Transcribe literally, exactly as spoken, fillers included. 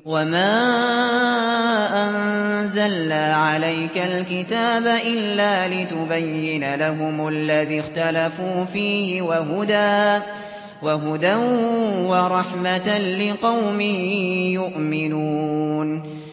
وَمَا أَنزَلْنَا عَلَيْكَ الْكِتَابَ إِلَّا لِتُبَيِّنَ لَهُمُ الَّذِي اخْتَلَفُوا فِيهِ وَهُدًى وَرَحْمَةً لِّقَوْمٍ يُؤْمِنُونَ